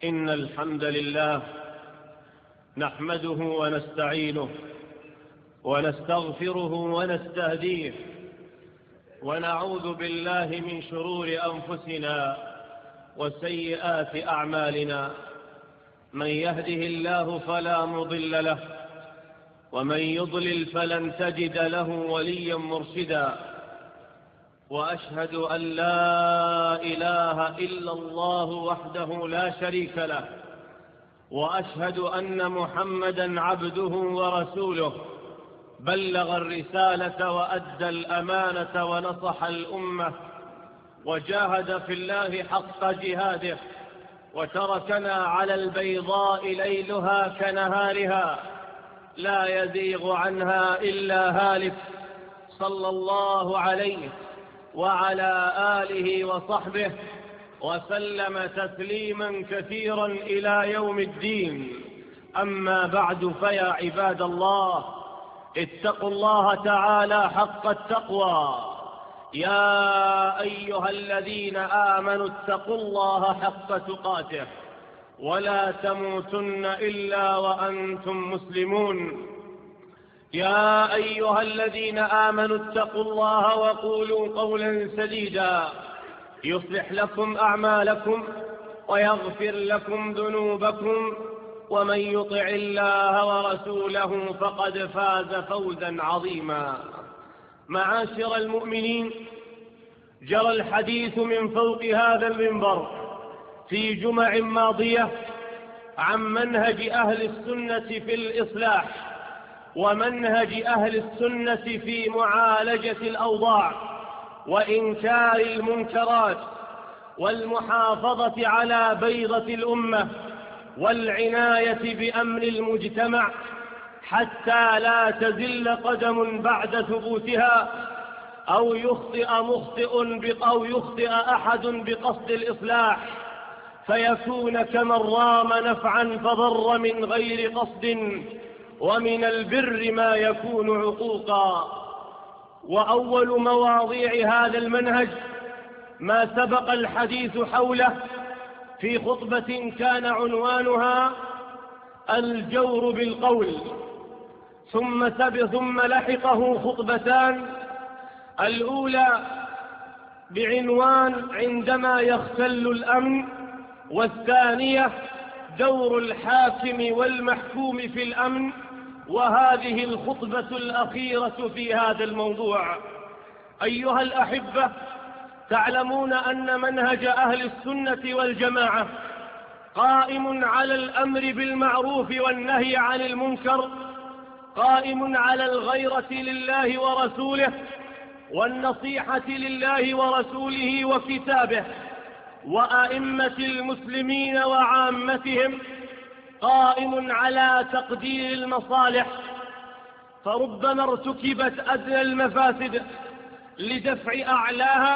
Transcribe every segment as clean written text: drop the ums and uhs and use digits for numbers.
إن الحمد لله نحمده ونستعينه ونستغفره ونستهديه ونعوذ بالله من شرور أنفسنا وسيئات أعمالنا. من يهده الله فلا مضل له ومن يضلل فلن تجد له وليا مرشدا. وأشهد أن لا إله إلا الله وحده لا شريك له، وأشهد أن محمدا عبده ورسوله، بلغ الرسالة وأدى الأمانة ونصح الأمة وجاهد في الله حق جهاده، وتركنا على البيضاء ليلها كنهارها لا يزيغ عنها إلا هالك، صلى الله عليه وعلى آله وصحبه وسلم تسليما كثيرا إلى يوم الدين. أما بعد، فيا عباد الله، اتقوا الله تعالى حق التقوى. يا أيها الذين آمنوا اتقوا الله حق تقاته ولا تموتن إلا وأنتم مسلمون. يا أيها الذين آمنوا اتقوا الله وقولوا قولا سديدا يصلح لكم أعمالكم ويغفر لكم ذنوبكم، ومن يطع الله ورسوله فقد فاز فوزا عظيما. معاشر المؤمنين، جرى الحديث من فوق هذا المنبر في جمع ماضية عن منهج أهل السنة في الإصلاح ومنهج أهل السنة في معالجة الأوضاع وإنكار المنكرات والمحافظة على بيضة الأمة والعناية بأمن المجتمع حتى لا تزل قدم بعد ثبوتها أو يخطئ أحد بقصد الإصلاح فيكون كمن رام نفعا فضر من غير قصد، ومن البر ما يكون عقوقا. وأول مواضيع هذا المنهج ما سبق الحديث حوله في خطبة كان عنوانها الجور بالقول، ثم لحقه خطبتان، الأولى بعنوان عندما يختل الأمن، والثانية دور الحاكم والمحكوم في الأمن، وهذه الخطبة الأخيرة في هذا الموضوع. أيها الأحبة، تعلمون أن منهج أهل السنة والجماعة قائم على الأمر بالمعروف والنهي عن المنكر، قائم على الغيرة لله ورسوله والنصيحة لله ورسوله وكتابه وأئمة المسلمين وعامتهم، قائم على تقدير المصالح، فربما ارتكبت أدنى المفاسد لدفع أعلاها،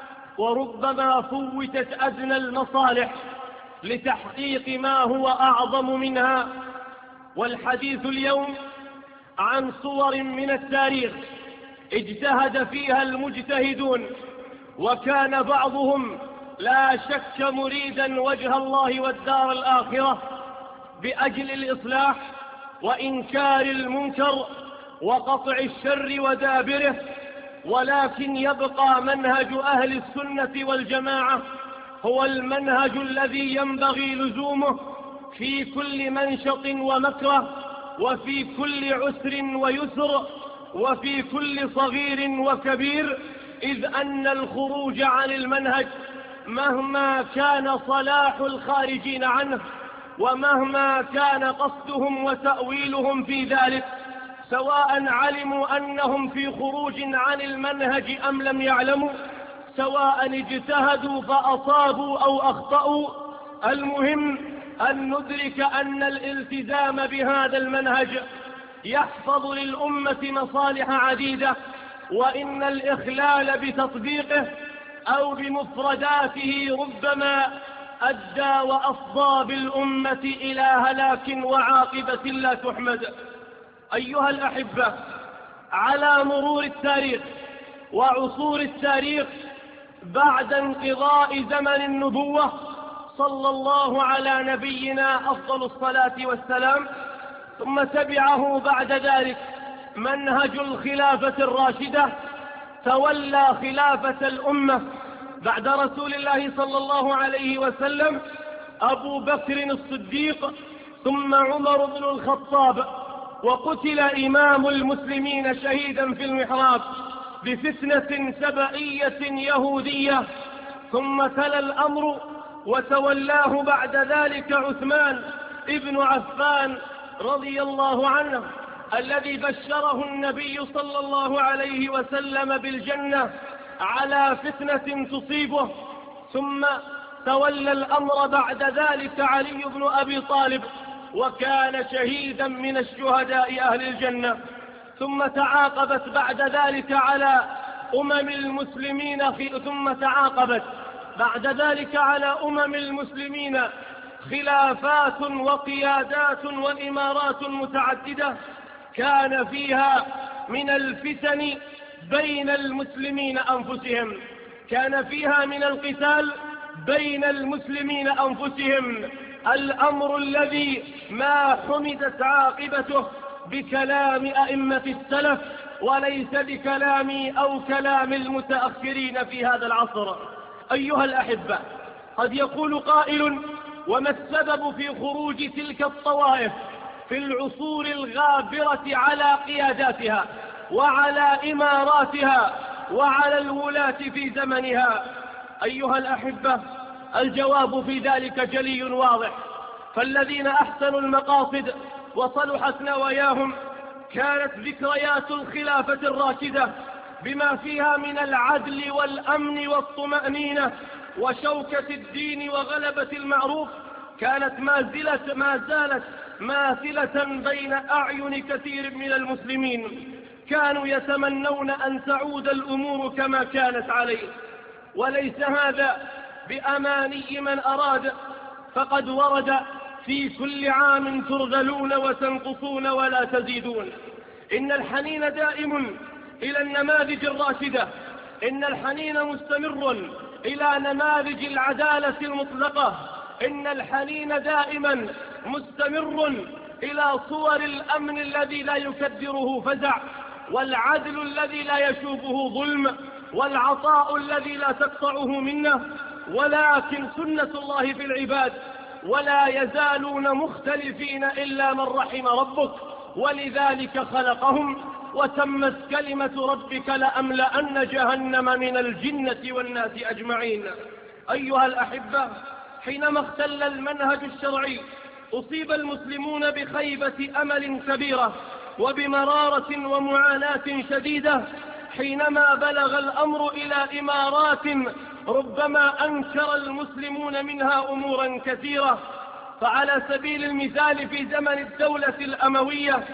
وربما فوتت أدنى المصالح لتحقيق ما هو أعظم منها. والحديث اليوم عن صور من التاريخ اجتهد فيها المجتهدون، وكان بعضهم لا شك مريدا وجه الله والدار الآخرة بأجل الإصلاح وإنكار المنكر وقطع الشر ودابره، ولكن يبقى منهج أهل السنة والجماعة هو المنهج الذي ينبغي لزومه في كل منشط ومكره، وفي كل عسر ويسر، وفي كل صغير وكبير، إذ أن الخروج عن المنهج مهما كان صلاح الخارجين عنه ومهما كان قصدهم وتأويلهم في ذلك، سواء علموا أنهم في خروج عن المنهج أم لم يعلموا، سواء اجتهدوا فأصابوا أو أخطأوا، المهم أن ندرك أن الالتزام بهذا المنهج يحفظ للأمة مصالح عديدة، وإن الإخلال بتطبيقه أو بمفرداته ربما أدى وأفضى بالأمة إلى هلاك وعاقبة لا تحمد. أيها الأحبة، على مرور التاريخ وعصور التاريخ بعد انقضاء زمن النبوة صلى الله على نبينا أفضل الصلاة والسلام، ثم تبعه بعد ذلك منهج الخلافة الراشدة. تولى خلافة الأمة بعد رسول الله صلى الله عليه وسلم أبو بكر الصديق، ثم عمر بن الخطاب، وقتل إمام المسلمين شهيدا في المحراب بفتنة سبئية يهودية. ثم تلا الأمر وتولاه بعد ذلك عثمان ابن عفان رضي الله عنه، الذي بشره النبي صلى الله عليه وسلم بالجنة على فتنة تصيبه. ثم تولى الأمر بعد ذلك علي بن أبي طالب، وكان شهيدا من الشهداء أهل الجنة. ثم تعاقبت بعد ذلك على أمم المسلمين خلافات وقيادات وإمارات متعددة، كان فيها من الفتن بين المسلمين أنفسهم، كان فيها من القتال بين المسلمين أنفسهم، الأمر الذي ما حمدت عاقبته بكلام أئمة السلف وليس بكلام أو كلام المتأخرين في هذا العصر. أيها الأحبة، قد يقول قائل: وما السبب في خروج تلك الطوائف في العصور الغابرة على قياداتها وعلى إماراتها وعلى الولاة في زمنها؟ أيها الأحبة، الجواب في ذلك جلي واضح. فالذين أحسنوا المقاصد وصلحت نواياهم كانت ذكريات الخلافة الراشدة بما فيها من العدل والأمن والطمأنينة وشوكة الدين وغلبة المعروف كانت ما زالت ماثلة بين أعين كثير من المسلمين. كانوا يتمنون أن تعود الأمور كما كانت عليه، وليس هذا بأماني من أراد، فقد ورد: في كل عام ترذلون وتنقصون ولا تزيدون. إن الحنين دائم إلى النماذج الراشدة، إن الحنين مستمر إلى نماذج العدالة المطلقة، إن الحنين دائما مستمر إلى صور الأمن الذي لا يكدره فزع، والعدل الذي لا يشوبه ظلم، والعطاء الذي لا تقطعه منه. ولكن سنة الله في العباد ولا يزالون مختلفين إلا من رحم ربك، ولذلك خلقهم. وتمت كلمة ربك لأملأن جهنم من الجنة والناس أجمعين. أيها الأحبة، حينما اختل المنهج الشرعي أصيب المسلمون بخيبة أمل كبيرة وبمرارة ومعاناة شديدة، حينما بلغ الأمر إلى إمارات ربما أنكر المسلمون منها أمورا كثيرة. فعلى سبيل المثال في زمن الدولة الأموية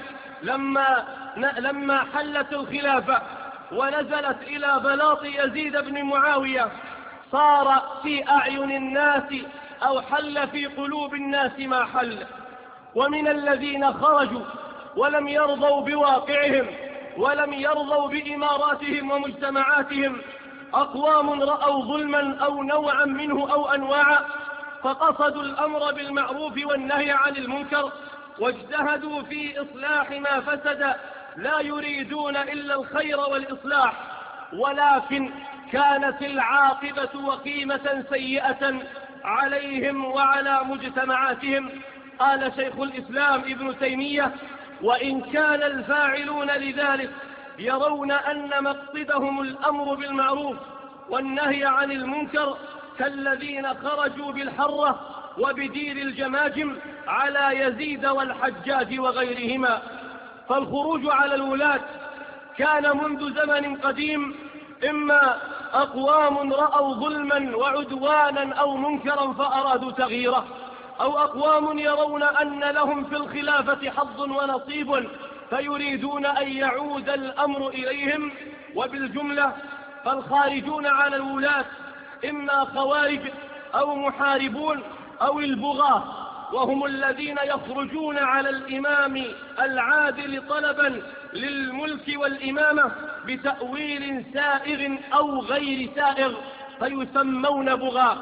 لما حلت الخلافة ونزلت إلى بلاط يزيد بن معاوية، صار في أعين الناس أو حل في قلوب الناس ما حل. ومن الذين خرجوا ولم يرضوا بواقعهم ولم يرضوا بإماراتهم ومجتمعاتهم أقوام رأوا ظلما أو نوعا منه أو أنواعا، فقصدوا الأمر بالمعروف والنهي عن المنكر، واجتهدوا في إصلاح ما فسد، لا يريدون إلا الخير والإصلاح، ولكن كانت العاقبة وقيمة سيئة عليهم وعلى مجتمعاتهم. قال شيخ الإسلام ابن تيمية: وإن كان الفاعلون لذلك يرون أن مقصدهم الأمر بالمعروف والنهي عن المنكر كالذين خرجوا بالحرة وبدير الجماجم على يزيد والحجاج وغيرهما. فالخروج على الولاة كان منذ زمن قديم إما أقوام رأوا ظلما وعدوانا أو منكرا فأرادوا تغييره، أو أقوام يرون أن لهم في الخلافة حظ ونصيب فيريدون أن يعود الأمر إليهم. وبالجملة فالخارجون على الولاة إما خوارج أو محاربون أو البغاة، وهم الذين يخرجون على الإمام العادل طلبا للملك والإمامة بتأويل سائغ أو غير سائغ فيسمون بغاة.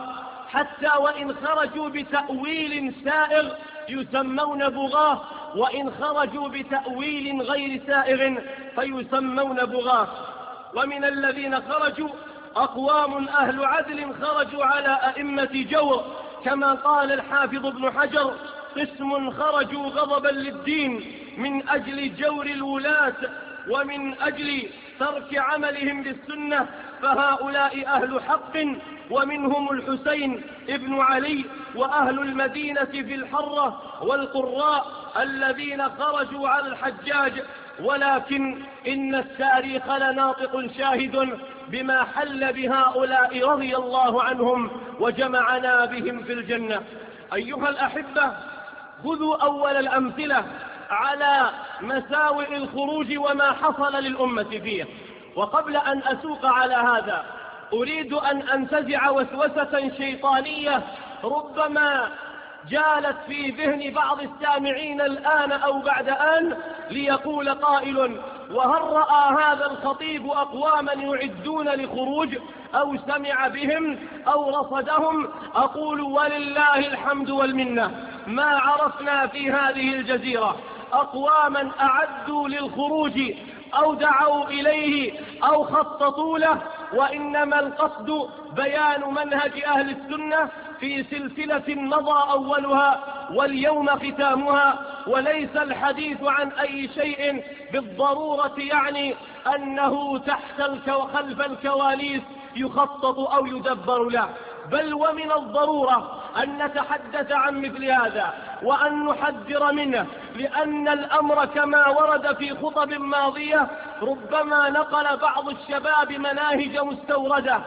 حتى وإن خرجوا بتأويل سائغ يسمون بغاة، وإن خرجوا بتأويل غير سائغ فيسمون بغاة. ومن الذين خرجوا أقوام أهل عدل خرجوا على أئمة جور، كما قال الحافظ ابن حجر: قسم خرجوا غضبا للدين من أجل جور الولاة ومن أجل ترك عملهم بالسنة، فهؤلاء أهل حق، ومنهم الحسين ابن علي وأهل المدينة في الحرة والقراء الذين خرجوا على الحجاج. ولكن إن التاريخ لناطق شاهد بما حل بهؤلاء رضي الله عنهم وجمعنا بهم في الجنة. أيها الأحبة، خذوا أول الأمثلة على مساوئ الخروج وما حصل للأمة فيه. وقبل أن أسوق على هذا أريد أن أنتزع وسوسة شيطانية ربما جالت في ذهن بعض السامعين الآن أو بعد آن، ليقول قائل: وهل رأى هذا الخطيب أقواما يعدون لخروج أو سمع بهم أو رصدهم؟ أقول: ولله الحمد والمنة، ما عرفنا في هذه الجزيرة أقواما أعدوا للخروج أو دعوا إليه أو خططوا له، وإنما القصد بيان منهج أهل السنة في سلسلة مضى أولها واليوم ختامها، وليس الحديث عن أي شيء بالضرورة يعني أنه تحت خلف الكواليس يخطط أو يدبر له، بل ومن الضرورة أن نتحدث عن مثل هذا وأن نحذر منه، لأن الأمر كما ورد في خطب ماضية ربما نقل بعض الشباب مناهج مستوردة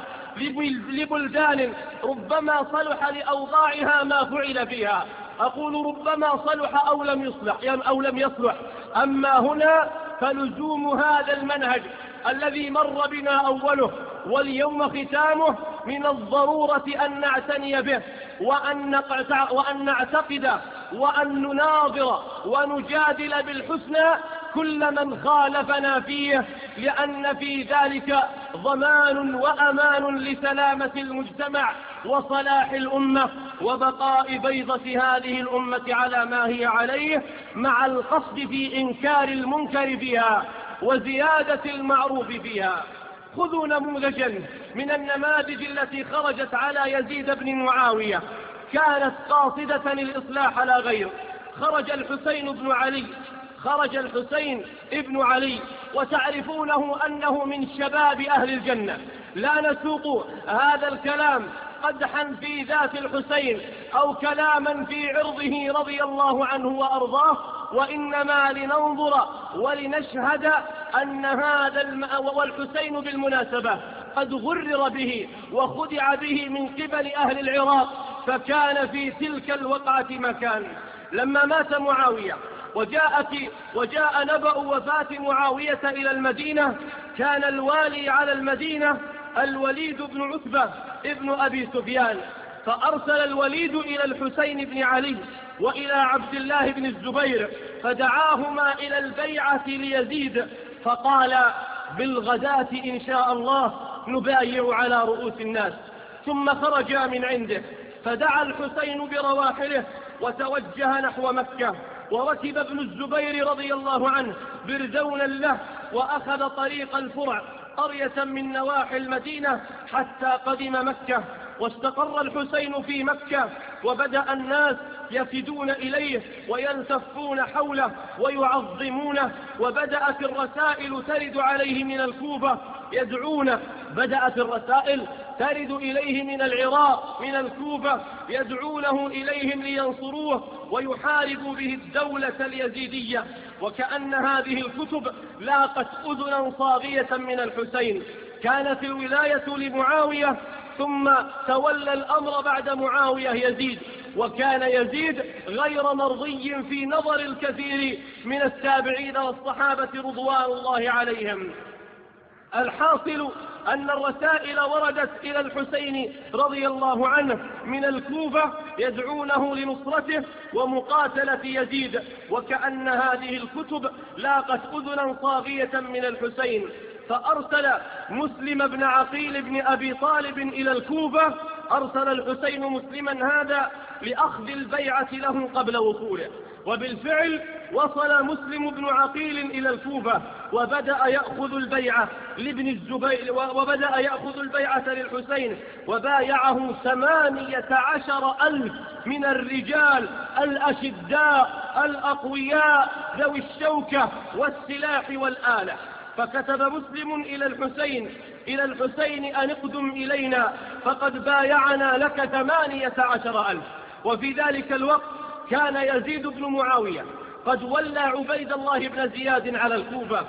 لبلدان ربما صلح لأوضاعها ما فعل فيها. أقول ربما صلح أو لم يصلح، أما هنا فلزوم هذا المنهج الذي مر بنا أوله واليوم ختامه من الضرورة أن نعتني به وأن نعتقد وأن نناظر ونجادل بالحسنى كل من خالفنا فيه، لأن في ذلك ضمان وأمان لسلامة المجتمع وصلاح الأمة وبقاء بيضة هذه الأمة على ما هي عليه، مع القصد في إنكار المنكر فيها وزيادة المعروف فيها. خذوا نموذجا من النماذج التي خرجت على يزيد بن معاوية كانت قاصدة الإصلاح لا غير. خرج الحسين ابن علي وتعرفونه أنه من شباب أهل الجنة. لا نسوق هذا الكلام قدحا في ذات الحسين أو كلاما في عرضه رضي الله عنه وأرضاه، وإنما لننظر ولنشهد أن والحسين بالمناسبة قد غرر به وخدع به من قبل أهل العراق، فكان في تلك الوقعة مكان. لما مات معاوية وجاء نبأ وفاة معاوية إلى المدينة، كان الوالي على المدينة الوليد بن عتبة ابن أبي سفيان، فأرسل الوليد إلى الحسين بن علي وإلى عبد الله بن الزبير فدعاهما إلى البيعة ليزيد، فقال: بالغداة إن شاء الله نبايع على رؤوس الناس. ثم خرجا من عنده، فدعا الحسين برواحله وتوجه نحو مكة، وركب ابن الزبير رضي الله عنه بردونا له وأخذ طريق الفرع قرية من نواحي المدينة حتى قدم مكة. واستقر الحسين في مكة، وبدأ الناس يفدون إليه ويلتفون حوله ويعظمونه، وبدأت الرسائل ترد عليه من الكوفة يدعونه، بدأت الرسائل ترد إليه من العراق من الكوفة يدعونه إليهم لينصروه ويحاربوا به الدولة اليزيدية. وكأن هذه الكتب لاقت أذنا صاغية من الحسين. كانت الولاية لمعاوية، ثم تولى الأمر بعد معاوية يزيد، وكان يزيد غير مرضي في نظر الكثير من التابعين والصحابة رضوان الله عليهم. الحاصل أن الرسائل وردت إلى الحسين رضي الله عنه من الكوفة يدعونه لنصرته ومقاتلة يزيد، وكأن هذه الكتب لاقت أذنا صاغية من الحسين، فأرسل مسلم بن عقيل بن أبي طالب إلى الكوفة أرسل الحسين مسلما هذا لأخذ البيعة له قبل وصوله. وبالفعل وصل مسلم بن عقيل إلى الكوفة وبدأ يأخذ البيعة للحسين، وبايعه 18,000 من الرجال الأشداء الأقوياء ذوي الشوكة والسلاح والآلة. فكتب مسلم إلى الحسين أن اقدم إلينا فقد بايعنا لك 18,000. وفي ذلك الوقت كان يزيد بن معاوية قد ولى عبيد الله بن زياد على الكوفة،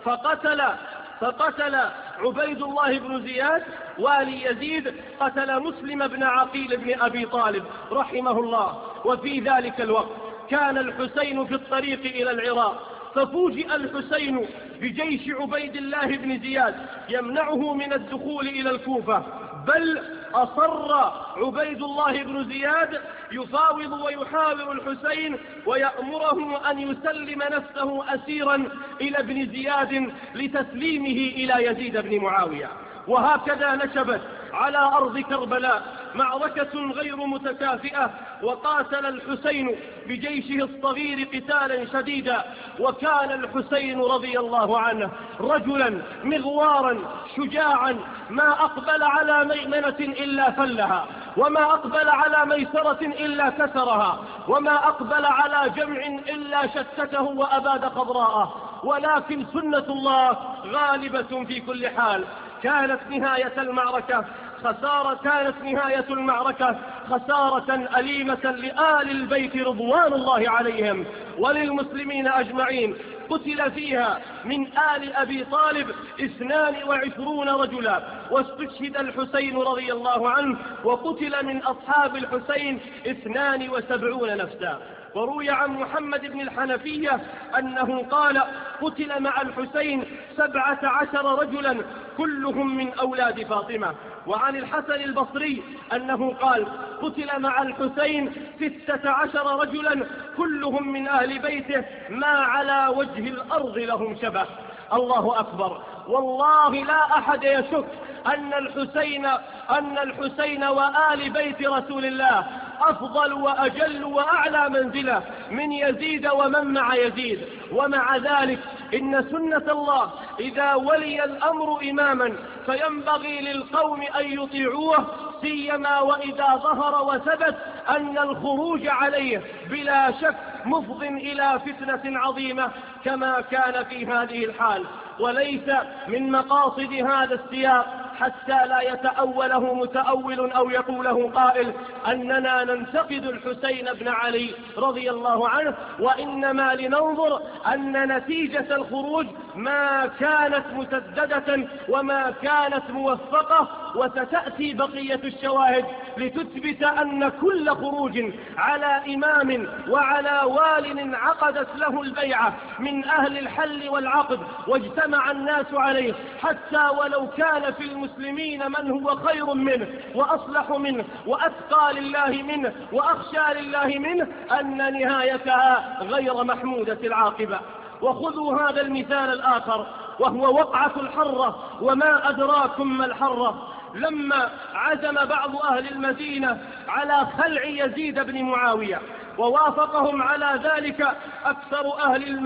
فقتل عبيد الله بن زياد والي يزيد قتل مسلم بن عقيل بن أبي طالب رحمه الله. وفي ذلك الوقت كان الحسين في الطريق إلى العراق، ففوجئ الحسين بجيش عبيد الله بن زياد يمنعه من الدخول إلى الكوفة، بل أصر عبيد الله بن زياد يفاوض ويحاور الحسين ويأمره أن يسلم نفسه أسيرا إلى ابن زياد لتسليمه إلى يزيد بن معاوية. وهكذا نشبت على أرض كربلاء معركة غير متكافئة، وقاتل الحسين بجيشه الصغير قتالا شديدا. وكان الحسين رضي الله عنه رجلا مغوارا شجاعا، ما أقبل على ميمنة إلا فلها، وما أقبل على ميسرة إلا كسرها، وما أقبل على جمع إلا شتته وأباد خضراءه. ولكن سنة الله غالبة في كل حال. كانت نهاية المعركة خسارة أليمة لآل البيت رضوان الله عليهم وللمسلمين أجمعين. قتل فيها من آل أبي طالب 22 رجلا، واستشهد الحسين رضي الله عنه، وقتل من أصحاب الحسين 72 نفسا. وروي عن محمد بن الحنفية أنه قال: قتل مع الحسين 17 رجلا كلهم من أولاد فاطمة. وعن الحسن البصري أنه قال: قتل مع الحسين 16 رجلا كلهم من أهل بيته ما على وجه الأرض لهم شبه. الله أكبر. والله لا أحد يشك أن الحسين وآل بيت رسول الله أفضل وأجل وأعلى منزلة من يزيد ومن مع يزيد. ومع ذلك إن سنة الله إذا ولي الأمر إماما فينبغي للقوم أن يطيعوه، سيما وإذا ظهر وثبت أن الخروج عليه بلا شك مفض إلى فتنة عظيمة كما كان في هذه الحال. وليس من مقاصد هذا السياق حتى لا يتأوله متأول أو يقوله قائل أننا ننتقد الحسين بن علي رضي الله عنه، وإنما لننظر أن نتيجة الخروج ما كانت مسددة وما كانت موفقة، وستأتي بقية الشواهد لتثبت أن كل خروج على إمام وعلى وال عقدت له البيعة من أهل الحل والعقد واجتمع الناس عليه، حتى ولو كان في المسلمين من هو خير منه وأصلح منه وأتقى لله منه وأخشى لله منه، أن نهايتها غير محمودة العاقبة. وخذوا هذا المثال الآخر وهو وقعة الحرة، وما أدراكم ما الحرة. لما عزم بعض أهل المدينة على خلع يزيد بن معاوية ووافقهم على ذلك أكثر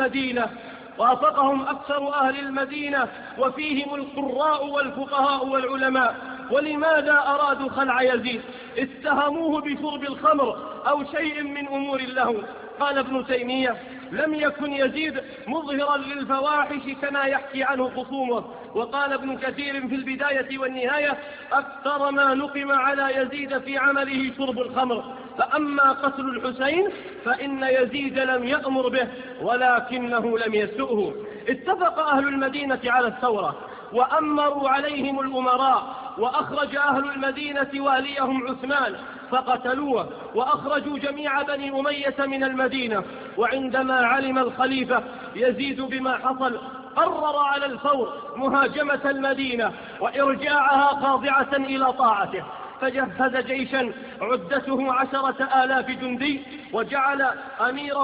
أهل المدينة وفيهم القراء والفقهاء والعلماء. ولماذا أرادوا خلع يزيد؟ اتهموه بشرب الخمر أو شيء من أمور اللهو. قال ابن تيمية: لم يكن يزيد مظهرا للفواحش كما يحكي عنه خصومه. وقال ابن كثير في البداية والنهاية: أكثر ما نقم على يزيد في عمله شرب الخمر. فأما قتل الحسين فإن يزيد لم يأمر به ولكنه لم يسؤه. اتفق أهل المدينة على الثورة وأمروا عليهم الأمراء، وأخرج أهل المدينة واليهم عثمان فقتلوه، وأخرجوا جميع بني أمية من المدينة. وعندما علم الخليفة يزيد بما حصل قرر على الفور مهاجمة المدينة وإرجاعها خاضعة إلى طاعته، فجهز جيشا عدته 10,000 جندي، وجعل أميرهم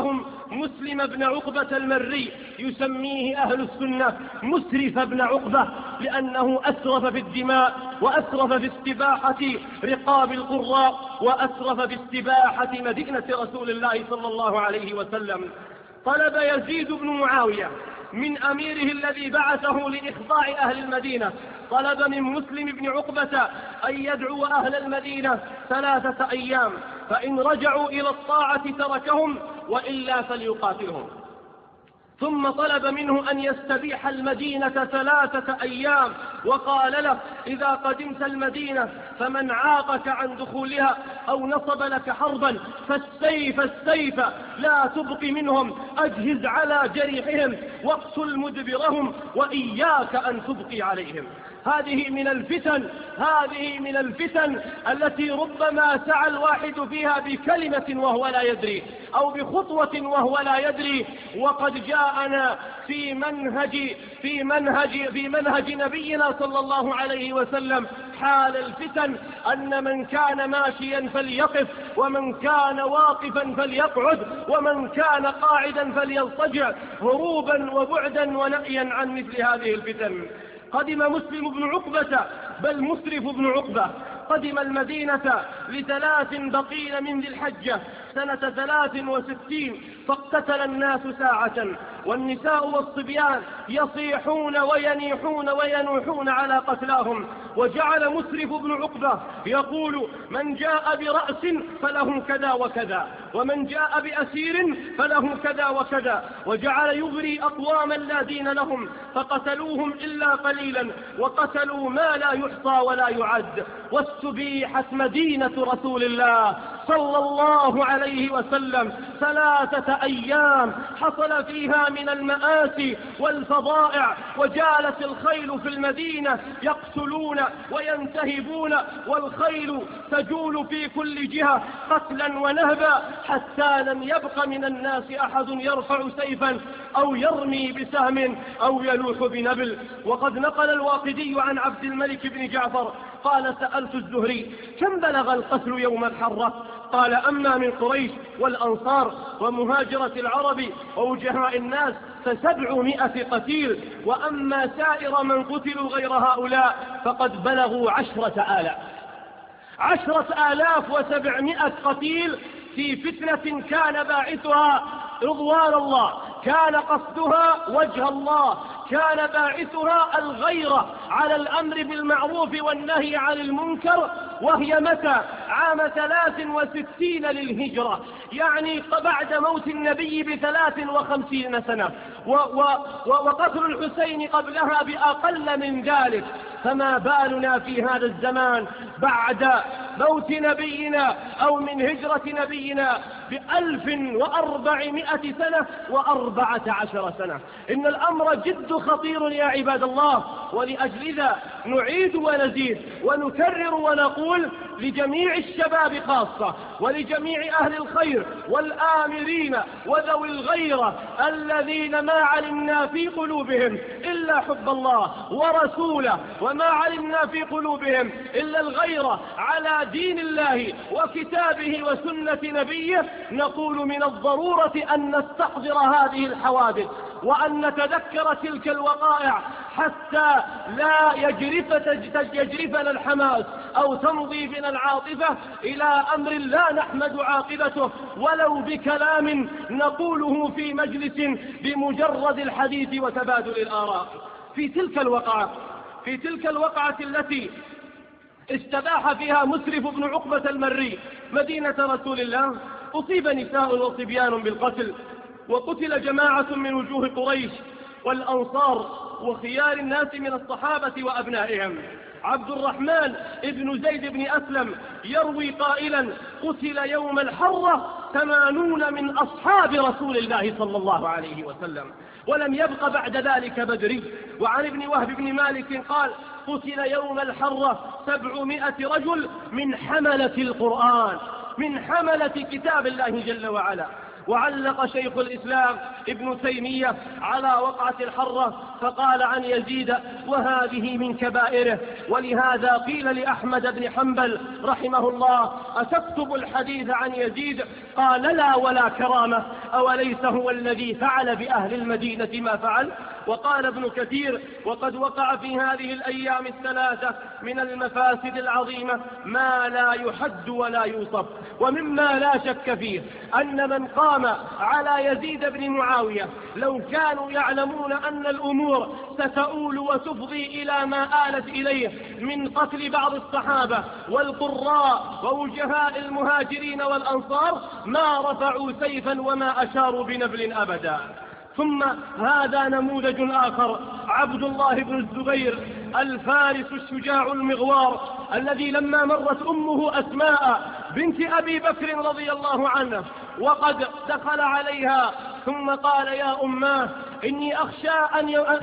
مسلم بن عقبة المري، يسميه أهل السنة مسرف بن عقبة، لأنه أسرف في الدماء وأسرف في استباحة رقاب القراء وأسرف في استباحة مدينة رسول الله صلى الله عليه وسلم. طلب يزيد بن معاوية من أميره الذي بعثه لإخضاع أهل المدينة، طلب من مسلم بن عقبة أن يدعو أهل المدينة 3 أيام، فإن رجعوا إلى الطاعة تركهم وإلا فليقاتلهم. ثم طلب منه أن يستبيح المدينة 3 أيام، وقال له: إذا قدمت المدينة فمن عاقك عن دخولها أو نصب لك حربا فالسيف السيف لا تبق منهم، أجهز على جريحهم واقتل مدبرهم وإياك أن تبقي عليهم. هذه من الفتن التي ربما سعى الواحد فيها بكلمة وهو لا يدري، أو بخطوة وهو لا يدري. وقد جاءنا في منهج نبينا صلى الله عليه وسلم حال الفتن أن من كان ماشيا فليقف، ومن كان واقفا فليقعد، ومن كان قاعدا فليضطجع، هروبا وبعدا ونأيا عن مثل هذه الفتن. قدم مسلم بن عقبة بل مسرف بن عقبة قدم المدينة ل3 بقين من ذي الحجة سنة 63، فاقتتل الناس ساعة، والنساء والصبيان يصيحون وينيحون وينوحون على قتلاهم. وجعل مسرف بن عقبة يقول: من جاء برأس فله كذا وكذا، ومن جاء بأسير فله كذا وكذا، وجعل يغري أقواما لا دين لهم فقتلوهم إلا قليلا، وقتلوا ما لا يحصى ولا يعد. واستبيحت مدينة رسول الله صلى الله عليه وسلم 3 أيام حصل فيها من المآسي والفظائع، وجالت الخيل في المدينة يقتلون وينتهبون، والخيل تجول في كل جهة قتلا ونهبا، حتى لم يبق من الناس أحد يرفع سيفا أو يرمي بسهم أو يلوح بنبل. وقد نقل الواقدي عن عبد الملك بن جعفر قال: سألت الزهري: كم بلغ القتل يوم الحرة؟ قال: أما من قريش والأنصار ومهاجرة العرب ووجهاء الناس ف700 قتيل، وأما سائر من قتلوا غير هؤلاء فقد بلغوا 10,000. 10,700 قتيل في فتنة كان باعثها رضوان الله، كان قصدها وجه الله، كان باعثها الغيرة على الأمر بالمعروف والنهي عن المنكر. وهي متى؟ عام 63 للهجرة، يعني بعد موت النبي ب53 سنة، وقتل الحسين قبلها بأقل من ذلك. فما بالنا في هذا الزمان بعد موت نبينا أو من هجرة نبينا ب1400 سنة و14 سنة. إن الأمر جد خطير يا عباد الله. ولأجل ذا نعيد ونزيد ونكرر ونقول لجميع الشباب خاصة، ولجميع أهل الخير والآمرين وذوي الغيرة الذين ما علمنا في قلوبهم إلا حب الله ورسوله، وما علمنا في قلوبهم إلا الغيرة على دين الله وكتابه وسنة نبيه، نقول من الضرورة أن نستحضر هذه الحوادث وأن نتذكر تلك الوقائع حتى لا يجرفنا الحماس أو تمضي بنا العاطفة إلى أمر لا نحمد عاقبته ولو بكلام نقوله في مجلس بمجرد الحديث وتبادل الآراء. في تلك الوقعة التي استباح فيها مسرف بن عقبة المري مدينة رسول الله، أصيب نساء وصبيان بالقتل، وقتل جماعة من وجوه قريش والأنصار وخيار الناس من الصحابة وأبنائهم. عبد الرحمن ابن زيد بن أسلم يروي قائلا: قتل يوم الحرة 80 من أصحاب رسول الله صلى الله عليه وسلم، ولم يبق بعد ذلك بدري. وعن ابن وهب بن مالك قال: قتل يوم الحرة 700 رجل من حملة القرآن، من حملة كتاب الله جل وعلا. وعلق شيخ الإسلام ابن تيمية على وقعة الحرة فقال عن يزيد: وهذه من كبائره. ولهذا قيل لأحمد بن حنبل رحمه الله: أتكتب الحديث عن يزيد؟ قال: لا ولا كرامة، أوليس هو الذي فعل بأهل المدينة ما فعل؟ وقال ابن كثير: وقد وقع في هذه الأيام الثلاثة من المفاسد العظيمة ما لا يحد ولا يوصف. ومما لا شك فيه أن من قام على يزيد بن معاوية لو كانوا يعلمون أن الأمور ستؤول وتفضي إلى ما آلت إليه من قتل بعض الصحابة والقراء ووجهاء المهاجرين والأنصار ما رفعوا سيفا وما أشاروا بنبل أبدا. ثم هذا نموذج آخر: عبد الله بن الزبير الفارس الشجاع المغوار، الذي لما مرت أمه أسماء بنت أبي بكر رضي الله عنه وقد دخل عليها ثم قال: يا أماه إني أخشى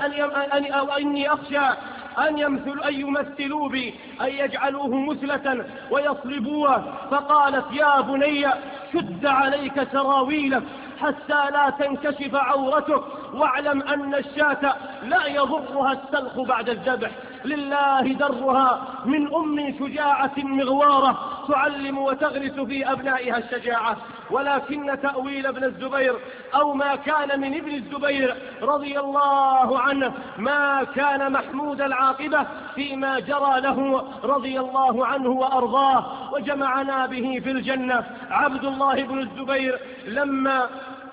أن يمثلوا بي، أن يجعلوه مثلة ويصلبوه. فقالت: يا بني شد عليك سراويلك حتى لا تنكشف عورتك، واعلم أن الشاة لا يضرها السلخ بعد الذبح، لله درها من أم شجاعة مغوارة تعلم وتغرس في أبنائها الشجاعة. ولكن تأويل ابن الزبير أو ما كان من ابن الزبير رضي الله عنه ما كان محمود العاقبة فيما جرى له رضي الله عنه وأرضاه وجمعنا به في الجنة. عبد الله بن الزبير لما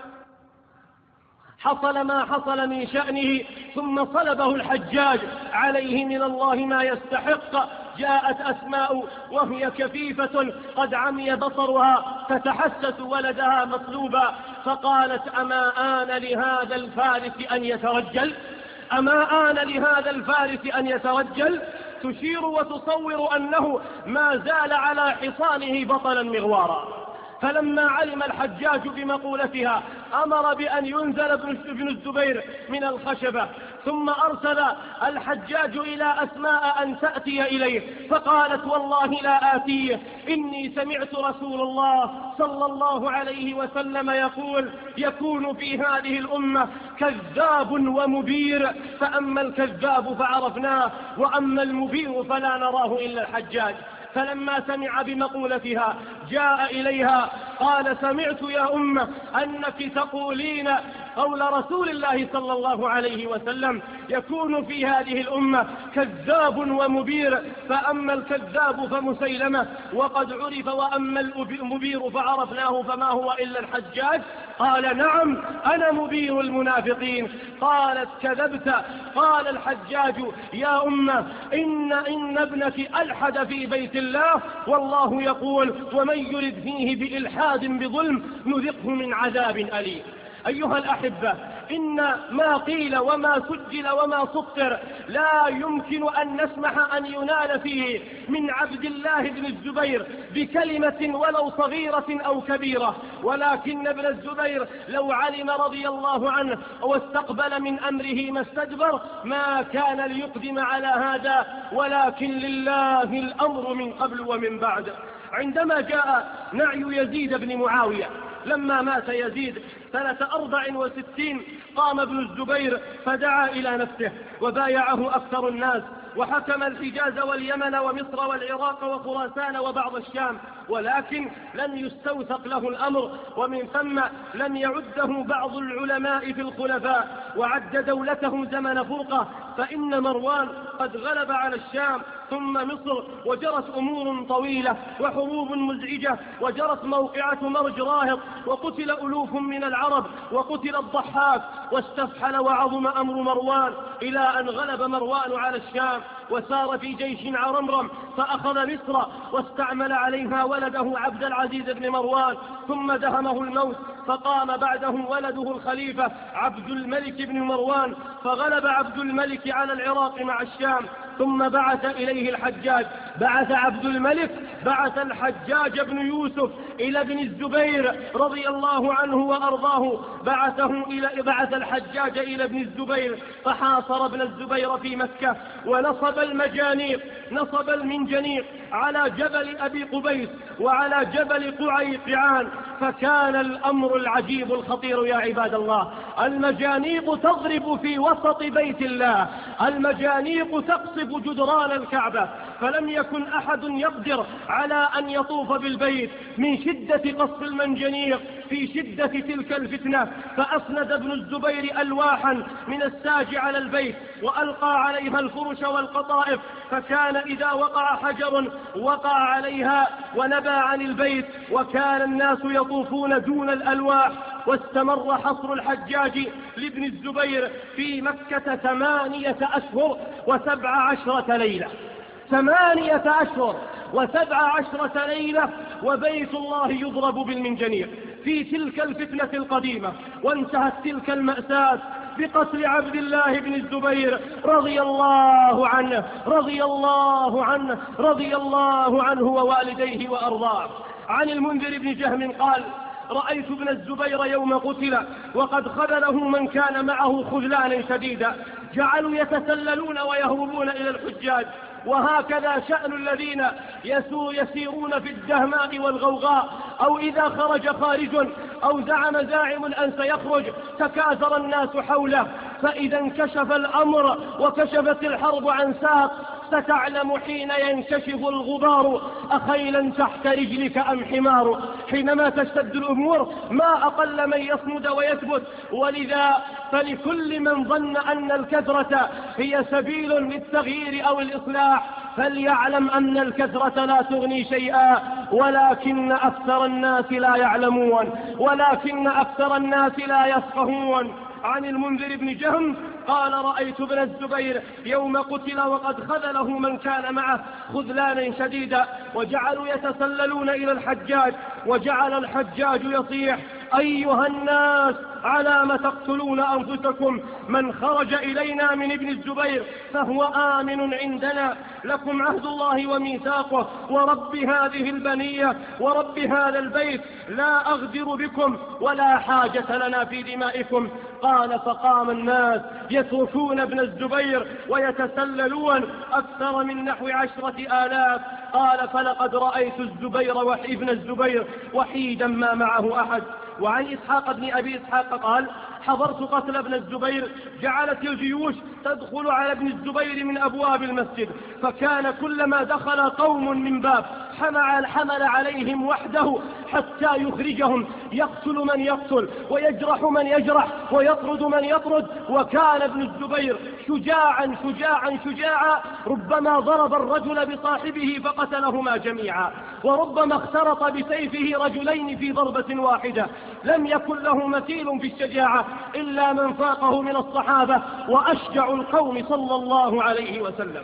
حصل ما حصل من شأنه ثم صلبه الحجاج عليه من الله ما يستحق، جاءت أسماء وهي كفيفة قد عمي بصرها فتحسس ولدها مصلوبا، فقالت: أما آن لهذا الفارس أن يترجل؟ أما آن لهذا الفارس أن يترجل؟ تشير وتصور أنه ما زال على حصانه بطلا مغوارا. فلما علم الحجاج بمقولتها أمر بأن ينزل ابن الزبير من الخشبة، ثم أرسل الحجاج إلى أسماء أن تأتي إليه، فقالت: والله لا آتيه، إني سمعت رسول الله صلى الله عليه وسلم يقول: يكون في هذه الأمة كذاب ومبير، فأما الكذاب فعرفناه وأما المبير فلا نراه إلا الحجاج. فلما سمع بمقولتها جاء إليها قال: سمعت يا أمة أنك تقولين قول رسول الله صلى الله عليه وسلم: يكون في هذه الأمة كذاب ومبير، فأما الكذاب فمسيلمة وقد عرف، وأما المبير فعرفناه فما هو إلا الحجاج. قال: نعم أنا مبير المنافقين. قالت: كذبت. قال الحجاج: يا أمة إن ابنك ألحد في بيت الله، والله يقول: ومن يرد فيه بإلحاد بظلم نذقه من عذاب أليم. أيها الأحبة، إن ما قيل وما سجل وما سطر لا يمكن أن نسمح أن ينال فيه من عبد الله بن الزبير بكلمة ولو صغيرة أو كبيرة، ولكن ابن الزبير لو علم رضي الله عنه واستقبل من أمره ما استدبر ما كان ليقدم على هذا، ولكن لله الأمر من قبل ومن بعد. عندما جاء نعي يزيد بن معاوية لما مات يزيد سنة 64 قام ابن الزبير فدعا إلى نفسه وبايعه أكثر الناس، وحكم الحجاز واليمن ومصر والعراق وخراسان وبعض الشام، ولكن لم يستوثق له الأمر، ومن ثم لم يعده بعض العلماء في الخلفاء، وعد دولته زمن فرقة، فإن مروان قد غلب على الشام ثم مصر، وجرت أمور طويلة وحروب مزعجة، وجرت موقعة مرج راهط، وقتل ألوف من العرب، وقتل الضحاك، واستفحل وعظم أمر مروان إلى أن غلب مروان على الشام وسار في جيش عرمرم فأخذ مصر واستعمل عليها ولده عبد العزيز بن مروان، ثم دهمه الموت فقام بعده ولده الخليفة عبد الملك بن مروان، فغلب عبد الملك على العراق مع الشام، ثم بعث إليه الحجاج. بعث عبد الملك بعث الحجاج بن يوسف إلى ابن الزبير رضي الله عنه وأرضاه، بعث الحجاج إلى ابن الزبير فحاصر ابن الزبير في مكة، ونصب المجانيق، نصب المنجنيق على جبل أبي قبيس وعلى جبل قعيقعان. فكان الأمر العجيب الخطير يا عباد الله، المجانيق تضرب في وسط بيت الله، المجانيق تقصف جدران الكعبة، فلم يكن أحد يقدر على أن يطوف بالبيت من شدة قصف المنجنيق. في شدة تلك الفتنة، فأسند ابن الزبير ألواحا من الساج على البيت وألقى عليها الفرش والقطائف، فكان إذا وقع حجر وقع عليها ونبى عن البيت، وكان الناس يطوفون دون الألواح. واستمر حصر الحجاج لابن الزبير في مكة 8 أشهر و17 ليلة. 8 أشهر و17 ليلة وبيت الله يضرب بالمنجنيق في تلك الفتنة القديمة. وانتهت تلك المأساة بقتل عبد الله بن الزبير رضي الله عنه رضي الله عنه رضي الله عنه ووالديه وأرضاه. عن المنذر بن جهم قال: رأيت ابن الزبير يوم قتل وقد خذله من كان معه خذلانا شديدا، جعلوا يتسللون ويهربون إلى الحجاج. وهكذا شأن الذين يسيرون في الدهماء والغوغاء، أو إذا خرج خارج أو زعم زاعم أن سيخرج تكاثر الناس حوله، فإذا انكشف الأمر وكشفت الحرب عن ساق ستعلم حين ينكشف الغبار أخيلا تحت رجلك أم حمار. حينما تشتد الأمور ما أقل من يصمد ويثبت. ولذا فلكل من ظن أن الكثرة هي سبيل للتغيير أو الإصلاح فليعلم أن الكثرة لا تغني شيئا، ولكن أكثر الناس لا يعلمون، ولكن أكثر الناس لا يفقهون. عن المنذر بن جهم قال: رأيت ابن الزبير يوم قتل وقد خذله من كان معه خذلانا شديدا، وجعلوا يتسللون إلى الحجاج، وجعل الحجاج يصيح: أيها الناس علام تقتلون أنفسكم؟ من خرج إلينا من ابن الزبير فهو آمن عندنا، لكم عهد الله وميثاقه، ورب هذه البنية ورب هذا البيت لا أغدر بكم ولا حاجة لنا في دمائكم. قال: فقام الناس يتركون ابن الزبير ويتسللون أكثر من نحو 10,000. قال: فلقد رأيت ابن الزبير وحيدا ما معه أحد. وعن إسحاق بن أبي إسحاق قال: حضرت قتل ابن الزبير، جعلت الجيوش تدخل على ابن الزبير من أبواب المسجد، فكان كلما دخل قوم من باب حمل عليهم وحده حتى يخرجهم، يقتل من يقتل ويجرح من يجرح ويطرد من يطرد. وكان ابن الزبير شجاعا شجاعا شجاعا، ربما ضرب الرجل بصاحبه فقتلهما جميعا، وربما اخترط بسيفه رجلين في ضربة واحدة. لم يكن له مثيل في الشجاعة إلا من فاقه من الصحابة وأشجع القوم صلى الله عليه وسلم.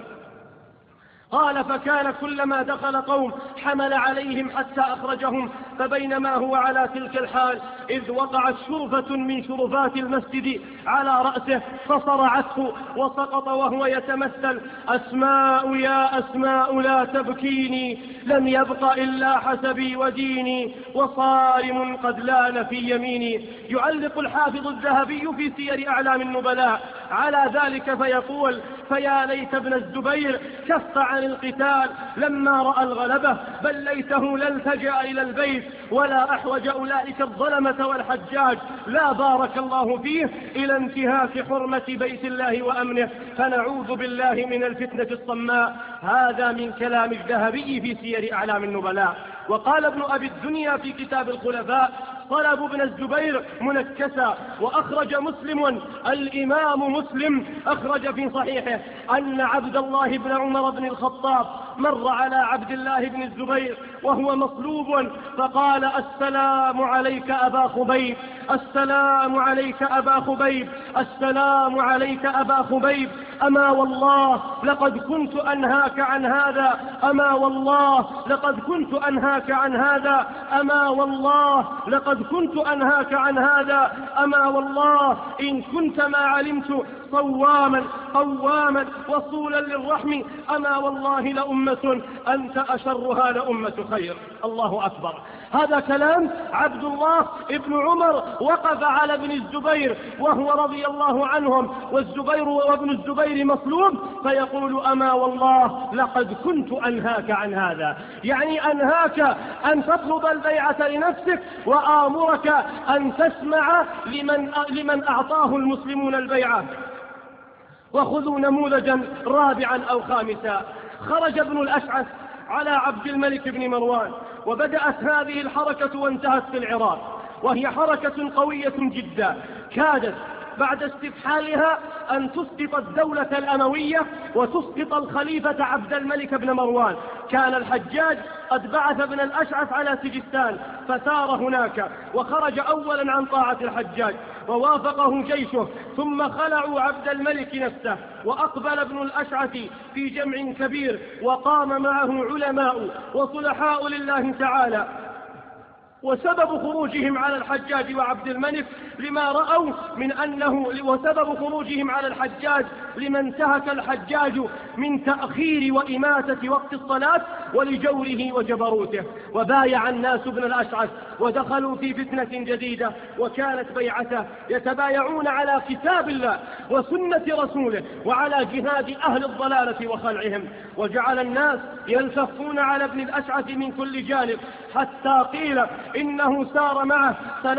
قال: فكان كلما دخل قوم حمل عليهم حتى أخرجهم، فبينما هو على تلك الحال إذ وقعت شرفة من شرفات المسجد على رأسه فصرعته وسقط وهو يتمثل: أسماء يا أسماء لا تبكيني، لم يبق إلا حسبي وديني، وصارم قد لان في يميني. يعلق الحافظ الذهبي في سير أعلام النبلاء على ذلك فيقول: فيا ليت ابن الزبير كف عن القتال لما رأى الغلبة، بل ليته لالتجأ إلى البيت ولا أحوج أولئك الظلمة والحجاج لا بارك الله فيه إلى انتهاك حرمة بيت الله وأمنه، فنعوذ بالله من الفتنة الصماء. هذا من كلام الذهبي في سير أعلام النبلاء. وقال ابن أبي الدنيا في كتاب الخلفاء: طلب ابن الزبير منكسا. وأخرج مسلم، الإمام مسلم أخرج في صحيحه أن عبد الله بن عمر بن الخطاب مر على عبد الله بن الزبير وهو مصلوب فقال: السلام عليك أبا خبيب، السلام عليك أبا خبيب، السلام عليك أبا خبيب، أما والله لقد كنت أنهاك عن هذا، أما والله لقد كنت أنهاك عن هذا، أما والله لقد كنت أنهاك عن هذا، أما والله إن كنت ما علمت صواما قواما وصولا للرحم، أما والله لأمة أنت أشرها لأمة خير. الله أكبر. هذا كلام عبد الله ابن عمر وقف على ابن الزبير وهو رضي الله عنهم، والزبير وابن الزبير مصلوب، فيقول: أما والله لقد كنت أنهاك عن هذا، يعني أنهاك أن تطلب البيعة لنفسك، وآمرك أن تسمع لمن أعطاه المسلمون البيعة. وخذوا نموذجا رابعا أو خامسا. خرج ابن الأشعث على عبد الملك بن مروان، وبدأت هذه الحركة وانتهت في العراق، وهي حركة قوية جدا كادت بعد استفحالها أن تسقط الدولة الأموية وتسقط الخليفة عبد الملك بن مروان. كان الحجاج قد بعث ابن الأشعث على سجستان فسار هناك، وخرج أولا عن طاعة الحجاج ووافقه جيشه، ثم خلعوا عبد الملك نفسه، وأقبل ابن الأشعث في جمع كبير وقام معه علماء وصلحاء لله تعالى. وسبب خروجهم على الحجاج وعبد الملك لما رأوا من أنه وسبب خروجهم على الحجاج لما انتهك الحجاج من تأخير وإماتة وقت الصلاة ولجوره وجبروته. وبايع الناس ابن الأشعث ودخلوا في فتنة جديدة، وكانت بيعته يتبايعون على كتاب الله وسنة رسوله وعلى جهاد أهل الضلالة وخلعهم. وجعل الناس يلتفون على ابن الأشعث من كل جانب، حتى قيل إنه سار معه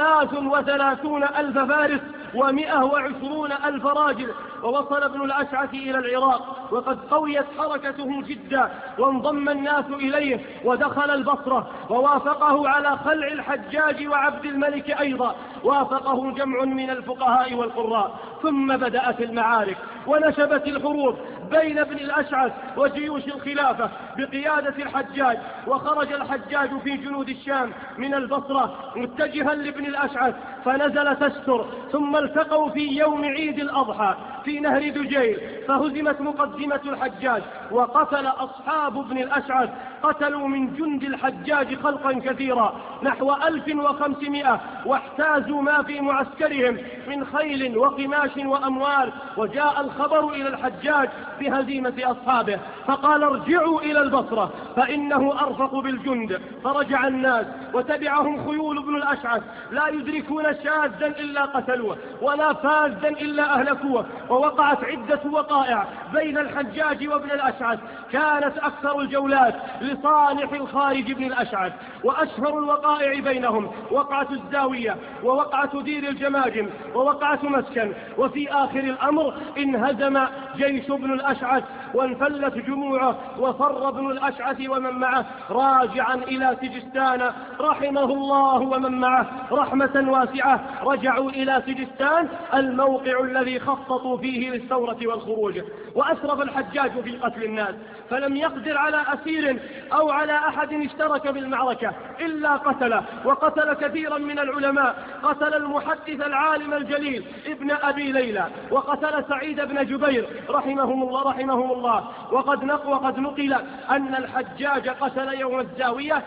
33,000 فارس و120,000 راجل. ووصل ابن الأشعث إلى العراق وقد قويت حركته جدا، وانضم الناس إليه ودخل البصرة، ووافقه على خلع الحجاج وعبد الملك أيضا، وافقه جمع من الفقهاء والقراء. ثم بدأت المعارك ونشبت الحروب بين ابن الأشعث وجيوش الخلافة بقيادة الحجاج. وخرج الحجاج في جنود الشام من البصرة متجها لابن الأشعث، فنزل تستر، ثم التقوا في يوم عيد الأضحى في نهر دجيل، فهزمت مقدمة الحجاج وقتل أصحاب ابن الأشعث، قتلوا من جند الحجاج خلقا كثيرا نحو 1500، واحتازوا ما في معسكرهم من خيل وقماش وأموال. وجاء الخبر إلى الحجاج بهزيمة أصحابه، فقال ارجعوا إلى البصرة فإنه أرفق بالجند. فرجع الناس وتبعهم خيول ابن الأشعث، لا يدركون شاذا إلا قتلوه ولا فاذا إلا أهلكوه. ووقعت عدة وقائع بين الحجاج وابن الأشعث، كانت أكثر الجولات لصالح الخارج ابن الأشعث، وأشهر الوقائع بينهم وقعة الزاوية ووقعة دير الجماجم ووقعة مسكن. وفي آخر الأمر انهزم جيش ابن الأشعث وانفلت جموعه، وفر ابن الأشعث ومن معه راجعا إلى سجستان رحمه الله ومن معه رحمة واسعة. رجعوا إلى سجستان الموقع الذي خططوا فيه للثورة والخروج. وأسرف الحجاج في قتل الناس، فلم يقدر على أسير أو على أحد اشترك بالمعركة إلا قتله، وقتل كثيرا من العلماء. قتل المحدث العالم الجليل ابن أبي ليلى، وقتل سعيد بن جبير رحمهم الله. وقد نقل أن الحجاج قتل يوم الزاوية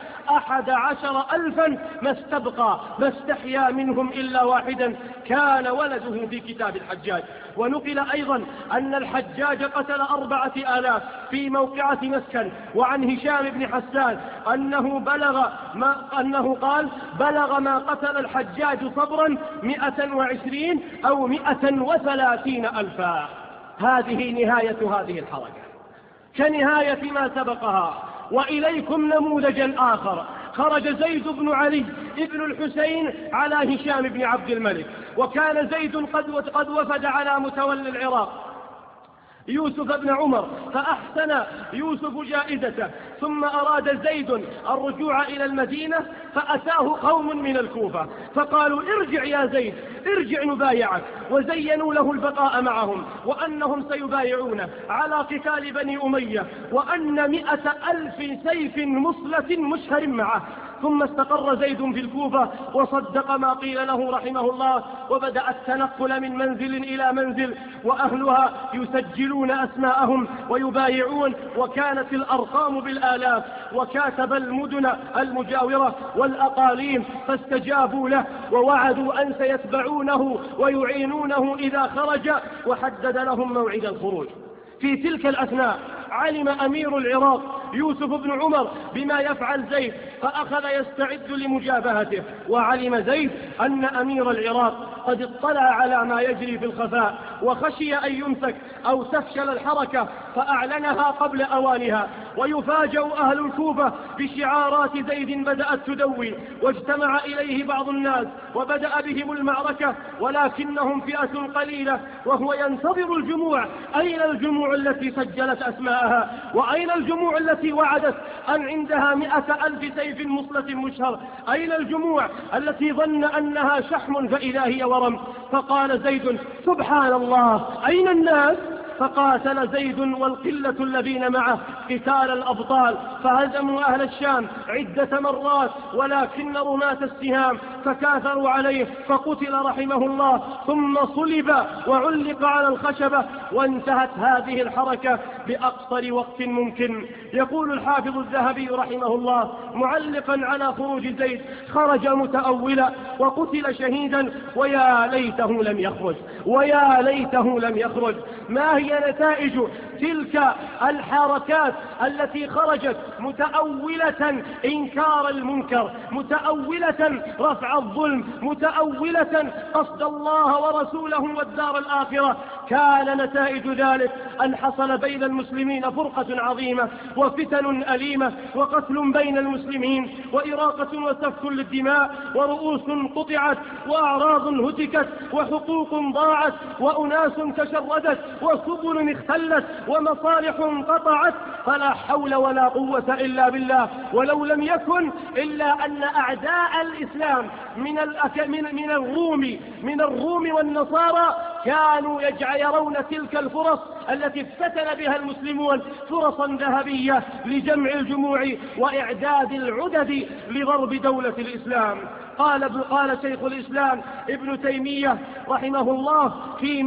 11,000 ما استبقى، ما استحيا منهم إلا واحدا كان ولده في كتاب الحجاج. ونقل أيضا أن الحجاج قتل 4,000 في موقعة مسكن. وعن هشام بن حسان أنه قال بلغ ما قتل الحجاج صبرا 120 أو 130,000. هذه نهاية هذه الحركة كنهاية ما سبقها. وإليكم نموذجا آخر. خرج زيد بن علي ابن الحسين على هشام بن عبد الملك، وكان زيد قد وفد على متولي العراق يوسف بن عمر، فأحسن يوسف جائزته، ثم أراد زيد الرجوع إلى المدينة، فأتاه قوم من الكوفة فقالوا ارجع يا زيد، ارجع نبايعك، وزينوا له البقاء معهم وأنهم سيبايعونه على قتال بني أمية، وأن 100,000 سيف مصلة مشهر معه. ثم استقر زيد في الكوفة وصدق ما قيل له رحمه الله، وبدأ التنقل من منزل إلى منزل، وأهلها يسجلون أسماءهم ويبايعون، وكانت الأرقام بالآلاف. وكاتب المدن المجاورة والأقاليم فاستجابوا له ووعدوا أن سيتبعونه ويعينونه إذا خرج، وحدد لهم موعد الخروج. في تلك الأثناء علم أمير العراق يوسف بن عمر بما يفعل زيد، فأخذ يستعد لمجابهته. وعلم زيد أن أمير العراق قد اطلع على ما يجري في الخفاء، وخشي أن يمسك أو تفشل الحركة فأعلنها قبل أوانها. ويفاجأ أهل الكوفة بشعارات زيد بدأت تدوي، واجتمع إليه بعض الناس وبدأ بهم المعركة، ولكنهم فئة قليلة، وهو ينتظر الجموع. أين الجموع التي سجلت أسماءها؟ وأين الجموع التي وعدت أن عندها 100,000 سيف مصلة مشهر؟ أين الجموع التي ظن أنها شحم فإذا هي ورم؟ فقال زيد: سبحان الله، أين الناس؟ فقاتل زيد والقلة الذين معه قتال الأبطال، فهزموا أهل الشام عدة مرات، ولكن رماة السهام فكاثروا عليه فقتل رحمه الله، ثم صلب وعلق على الخشبة، وانتهت هذه الحركة بأقصر وقت ممكن. يقول الحافظ الذهبي رحمه الله معلقا على خروج زيد: خرج متأولا وقتل شهيدا، ويا ليته لم يخرج، ويا ليته لم يخرج. ما هي نتائج تلك الحركات التي خرجت متأولة إنكار المنكر، متأولة رفع الظلم، متأولة قصد الله ورسوله والدار الآخرة؟ كان نتائج ذلك أن حصل بين المسلمين فرقة عظيمة وفتن أليمة وقتل بين المسلمين وإراقة وسفك للدماء ورؤوس قطعت وأعراض هتكت وحقوق ضاعت وأناس تشردت وسبل اختلت ومصالح انقطعت، فلا حول ولا قوة إلا بالله. ولو لم يكن إلا أن أعداء الإسلام من الروم والنصارى كانوا يرون تلك الفرص التي افتتن بها المسلمون فرصا ذهبية لجمع الجموع وإعداد العدد لضرب دولة الإسلام. قال شيخ الإسلام ابن تيمية رحمه الله في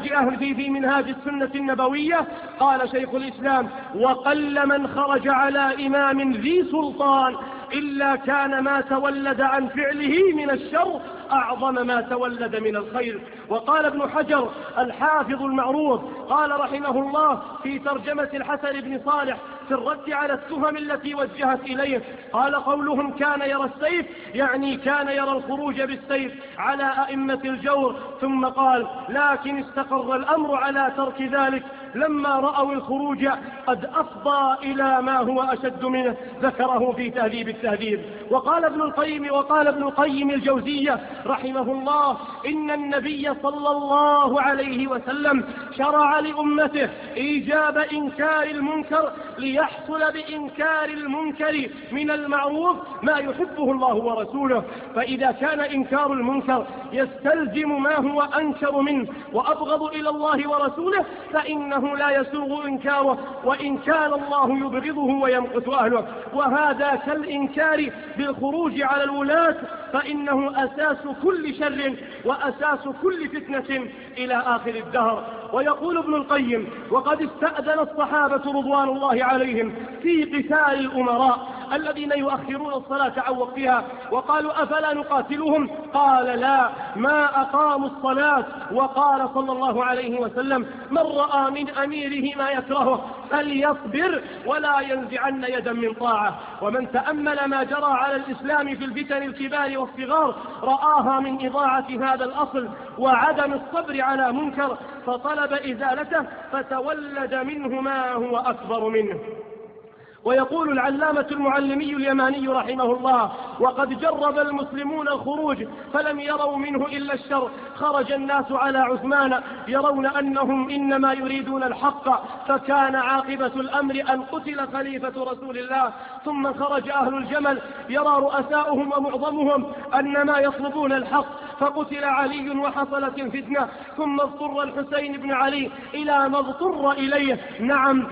منهاج السنة النبوية، قال شيخ الإسلام: وقل من خرج على إمام ذي سلطان إلا كان ما تولد عن فعله من الشر أعظم ما تولد من الخير. وقال ابن حجر الحافظ المعروف قال رحمه الله في ترجمة الحسن بن صالح في الرد على التهم التي وجهت إليه، قال: قولهم كان يرى السيف يعني كان يرى الخروج بالسيف على أئمة الجور، ثم قال: لكن استقر الأمر على ترك ذلك لما رأوا الخروج قد أفضى إلى ما هو أشد منه، ذكره في تهذيب التهذيب. وقال ابن القيم الجوزية رحمه الله: إن النبي صلى الله عليه وسلم شرع لأمته إيجاب إنكار المنكر ليحصل بإنكار المنكر من المعروف ما يحبه الله ورسوله. فإذا كان إنكار المنكر يستلزم ما هو أنكر منه وأبغض إلى الله ورسوله فإنه لا يسوغ إنكاره، وإن كان الله يبغضه ويمقت أهله. وهذا كالإنكار بالخروج على الولاة، فإنه أساس كل شر وأساس كل فتنة إلى آخر الدهر. ويقول ابن القيم: وقد استأذن الصحابة رضوان الله عليهم في قتال الأمراء الذين يؤخرون الصلاة عن وقتها، وقالوا: أفلا نقاتلهم؟ قال: لا، ما أقاموا الصلاة. وقال صلى الله عليه وسلم: من رأى من أميره ما يكرهه فليصبر ولا ينزعن يدا من طاعة. ومن تأمل ما جرى على الإسلام في الفتن الكبار والصغار رآها من إضاعة هذا الأصل وعدم الصبر على منكر، فطلب إزالته فتولد منه ما هو أكبر منه. ويقول العلامة المعلمي اليماني رحمه الله: وقد جرب المسلمون الخروج فلم يروا منه إلا الشر. خرج الناس على عثمان يرون أنهم إنما يريدون الحق، فكان عاقبة الأمر أن قتل خليفة رسول الله. ثم خرج أهل الجمل يرى رؤساؤهم ومعظمهم أنما يطلبون الحق، فقتل علي وحصلت الفتنة. ثم اضطر الحسين بن علي إلى ما اضطر إليه. نعم،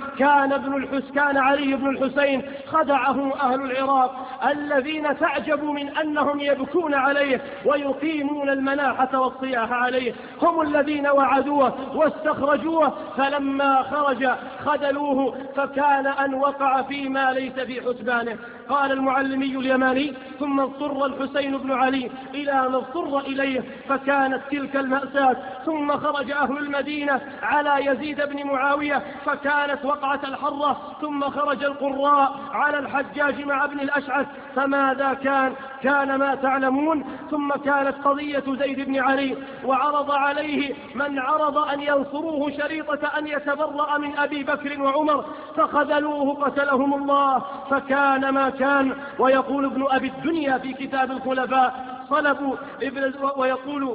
كان علي بن الحسين خدعه أهل العراق الذين تعجبوا من أنهم يبكون عليه ويقيمون المناحة والصياح عليه، هم الذين وعدوه واستخرجوه، فلما خرج خذلوه، فكان أن وقع فيما ليس في حسبانه. قال المعلمي اليماني: ثم اضطر الحسين بن علي إلى ما اضطر إليه فكانت تلك المأساة. ثم خرج أهل المدينة على يزيد بن معاوية فكانت وقعة الحرة. ثم خرج القراء على الحجاج مع ابن الأشعث فماذا كان ما تعلمون. ثم كانت قضية زيد بن علي وعرض عليه من عرض أن ينصروه شريطة أن يتبرأ من أبي بكر وعمر فخذلوه قتلهم الله فكان ما كان. ويقول ابن أبي الدنيا في كتاب الخلفاء صلبوا ويقول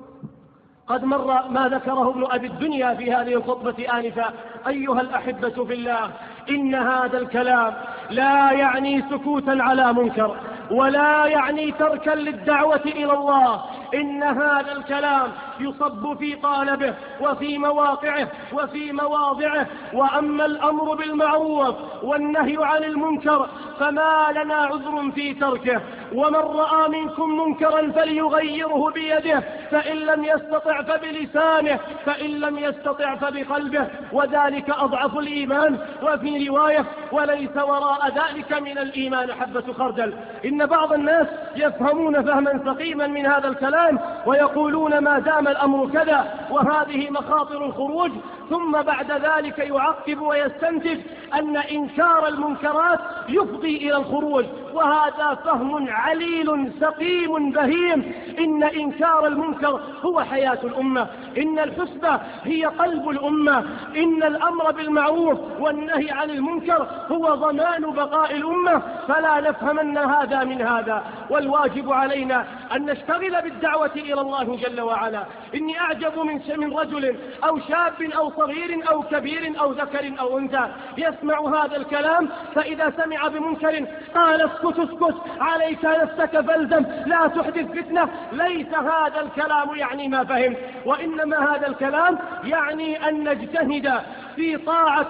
قد مر ما ذكره ابن أبي الدنيا في هذه الخطبة آنفا: أيها الأحبة في الله، إن هذا الكلام لا يعني سكوتا على منكر ولا يعني تركا للدعوة إلى الله. إن هذا الكلام يصب في قالبه وفي مواقعه وفي مواضعه. وأما الأمر بالمعروف والنهي عن المنكر فما لنا عذر في تركه. ومن رأى منكم منكرا فليغيره بيده، فإن لم يستطع فبلسانه، فإن لم يستطع فبقلبه، وذلك أضعف الإيمان. وفي رواية: وليس وراء ذلك من الإيمان حبة خردل. إن بعض الناس يفهمون فهما سقيما من هذا الكلام ويقولون ما دام الأمر كذا وهذه مخاطر الخروج، ثم بعد ذلك يعقب ويستنتج أن إنكار المنكرات يفضي إلى الخروج، وهذا فهم عليل سقيم بهيم. إن إنكار المنكر هو حياة الأمة، إن الحسبة هي قلب الأمة، إن الأمر بالمعروف والنهي عن المنكر هو ضمان بقاء الأمة. فلا نفهمن هذا من هذا. والواجب علينا أن نشتغل بالدعوة إلى الله جل وعلا. إني أعجب من رجل أو شاب أو صغير أو كبير أو ذكر أو أنثى يسمع هذا الكلام فإذا سمع بمنكر قال: اسكت اسكت، عليك نفسك فالزم، لا تحدث فتنة. ليس هذا الكلام يعني ما فهم، وإنما هذا الكلام يعني أن نجتهد في طاعة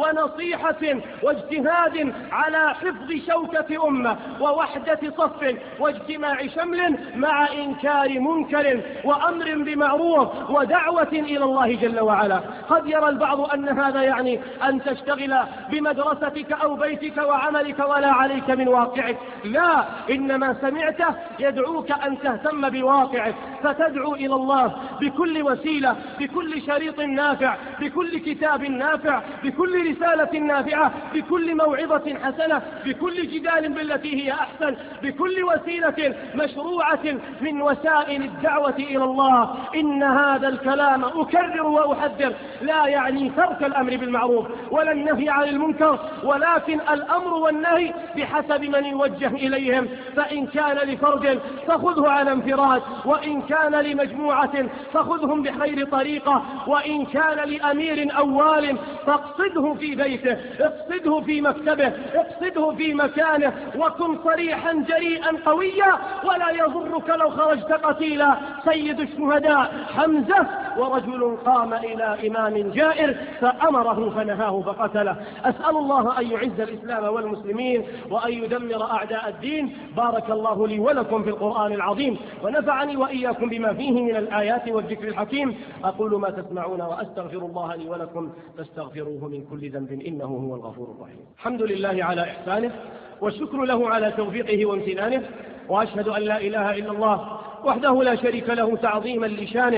ونصيحة واجتهاد على حفظ شوكة أمة ووحدة صف واجتماع شمل مع إنكار منكر وأمر بمعروف ودعوة إلى الله جل وعلا. قد يرى البعض أن هذا يعني أن تشتغل بمدرستك أو بيتك وعملك ولا عليك من واقعك. لا، إنما سمعته يدعوك أن تهتم بواقعك، فتدعو إلى الله بكل وسيلة، بكل شريط نافع، بكل كتاب نافع، بكل رسالة نافعة، بكل موعظة حسنة، بكل جدال بالتي هي أحسن، بكل وسيلة مشروعة من وسائل الدعوة إلى الله. إن هذا الكلام أكرر وأحذر لا يعني ترك الأمر بالمعروف ولا النهي عن المنكر، ولكن الأمر والنهي بحسب من يوجه إليهم. فإن كان لفرد فخذه على انفراد، وإن كان لمجموعة فخذهم بخير طريقة، وإن كان لأمير أو وال فاقصده في بيته، اقصده في مكتبه، اقصده في مكانه، وكن صريحا جريئا قويا ولا يضرك لو خرجت قتيلا. سيد الشهداء حمزة ورجل قام إلى إمام جائر فأمره فنهاه فقتله. أسأل الله أن يعز الإسلام والمسلمين وأن يدمر أعداء الدين. بارك الله لي ولكم في القرآن العظيم ونفعني وإياكم بما فيه من الآيات والذكر الحكيم. أقول ما تسمعون وأستغفر الله لي ولكم فاستغفروه من كل ذنب إنه هو الغفور الرحيم. الحمد لله على إحسانه والشكر له على توفيقه وامتنانه، وأشهد أن لا إله إلا الله وحده لا شريك له تعظيما لشانه،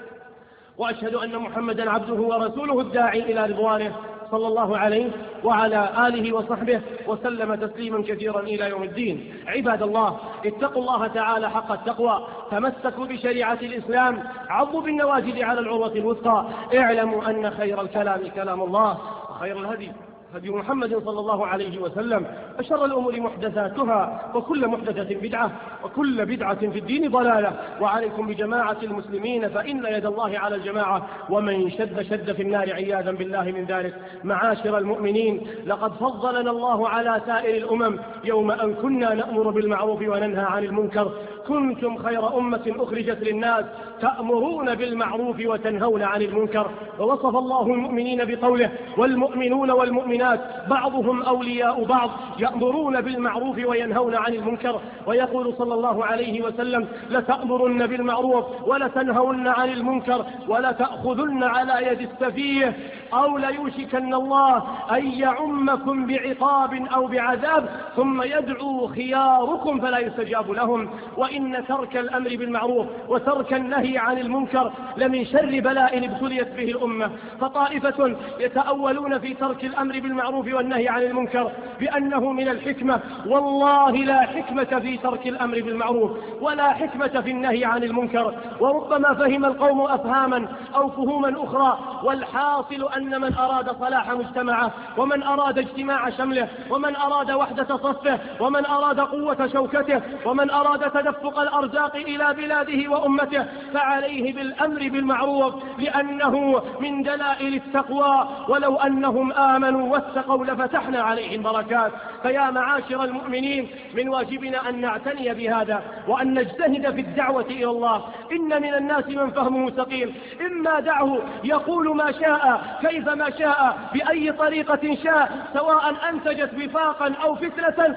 وأشهد أن محمدا عبده ورسوله الداعي إلى رضوانه صلى الله عليه وعلى آله وصحبه وسلم تسليما كثيرا إلى يوم الدين. عباد الله، اتقوا الله تعالى حق التقوى، تمسكوا بشريعة الإسلام، عضوا بالنواجذ على العروة الوثقى. اعلموا أن خير الكلام كلام الله، وخير الهدي هدي محمد صلى الله عليه وسلم، وشر الأمور محدثاتها، وكل محدثة بدعة، وكل بدعة في الدين ضلالة. وعليكم بجماعة المسلمين فإن يد الله على الجماعة، ومن شد في النار عياذا بالله من ذلك. معاشر المؤمنين، لقد فضلنا الله على سائر الأمم يوم أن كنا نأمر بالمعروف وننهى عن المنكر. كنتم خير أمة أخرجت للناس تأمرون بالمعروف وتنهون عن المنكر. ووصف الله المؤمنين بقوله والمؤمنون والمؤمنات بعضهم أولياء بعض يأمرون بالمعروف وينهون عن المنكر. ويقول صلى الله عليه وسلم لتأمرن بالمعروف ولتنهون عن المنكر ولتأخذن على يد السفيه أو ليوشكن الله أن يعمكم بعقاب أو بعذاب ثم يدعو خياركم فلا يستجاب لهم. وإن ترك الأمر بالمعروف وترك النهي عن المنكر لمن شر بلاء ابتليت به الأمة. فطائفة يتأولون في ترك الأمر بالمعروف والنهي عن المنكر بأنه من الحكمة. والله لا حكمة في ترك الأمر بالمعروف ولا حكمة في النهي عن المنكر. وربما فهم القوم أفهاما أو فهوما أخرى، والحاصل أن من أراد صلاح مجتمعه ومن أراد اجتماع شمله ومن أراد وحدة صفه ومن أراد قوة شوكته ومن أراد تدفق الأرزاق إلى بلاده وأمته فعليه بالأمر بالمعروف، لأنه من دلائل التقوى. ولو أنهم آمنوا واتقوا لفتحنا عليهم بركات. فيا معاشر المؤمنين، من واجبنا أن نعتني بهذا وأن نجتهد في الدعوة إلى الله. إن من الناس من فهمه سقيم، إما دعه يقول ما شاء كيفما شاء بأي طريقة شاء سواء أنتجت وفاقا أو فتنة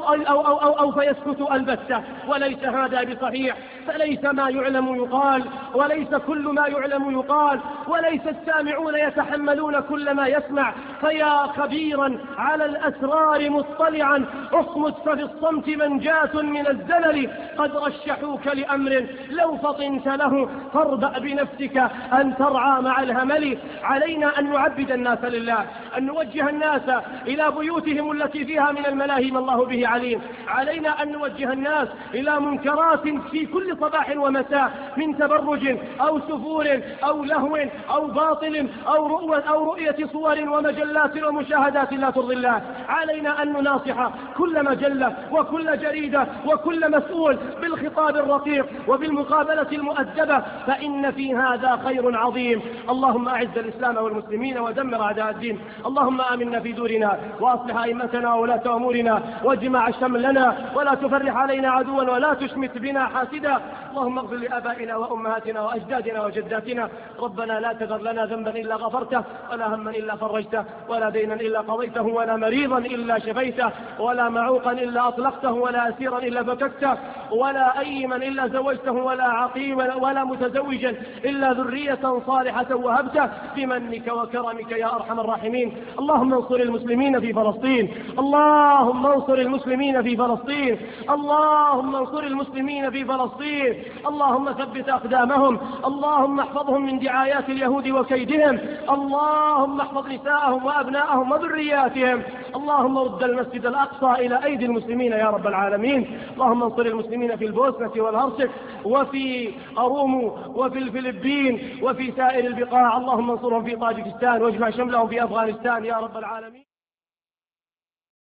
أو فيسكت البتة، وليس هذا بصحيح. فليس ما يعلم يقال وليس كل ما يعلم يقال، وليس السامعون يتحملون كل ما يسمع. فيا خبيرا على الأسرار مطلعا اصمت ففي الصمت منجاة من الزلل. قد رشحوك لأمر لو فطنت له فاربأ بنفسك أن ترعى مع الهمل. علينا أن نعبد الناس لله، أن نوجه الناس إلى بيوتهم التي فيها من الملاهي ما الله به عليم. علينا أن نوجه الناس إلى منكرات في كل صباح ومساء من تبرج أو سفور أو لهو أو باطل أو رؤية صور ومجلات ومشاهدات لا ترضي الله. علينا أن نناصح كل مجلة وكل جريدة وكل مسؤول بالخطاب الرقيق وبالمقابلة المؤدبة، فإن في هذا خير عظيم. اللهم أعز الإسلام والمسلمين ودمر أعداء الدين. اللهم آمنا في دورنا وأصلح أئمتنا وولاة أمورنا واجمع شملنا ولا تفرح علينا عدوا ولا تشمت بنا حاسدا. اللهم اغفر لآبائنا وأمهاتنا وأجدادنا وجداتنا. ربنا لا تذر لنا ذنبا إلا غفرته ولا هما إلا فرجته ولا دينا إلا قضيته ولا مريضا إلا شفيته ولا معوقا إلا أطلقته ولا أسيرا إلا فككته ولا أيما إلا زوجته ولا عقيما ولا متزوجا إلا ذرية صالحة وهبته بمنك وكرمك يا أرحم الراحمين. اللهم انصر المسلمين في فلسطين، اللهم انصر المسلمين في فلسطين، اللهم انصر المسلمين في فلسطين. اللهم ثبت أقدامهم، اللهم احفظهم من دعايات اليهود وكيدهم، اللهم احفظ نساءهم وأبناءهم وذرياتهم. اللهم رد المسجد الأقصى إلى أيدي المسلمين يا رب العالمين. اللهم انصر المسلمين في البوسنة والهرسك وفي أرومو وفي الفلبين وفي سائر البقاع. اللهم انصرهم في طاجكستان واجمع شملهم في أفغانستان يا رب العالمين.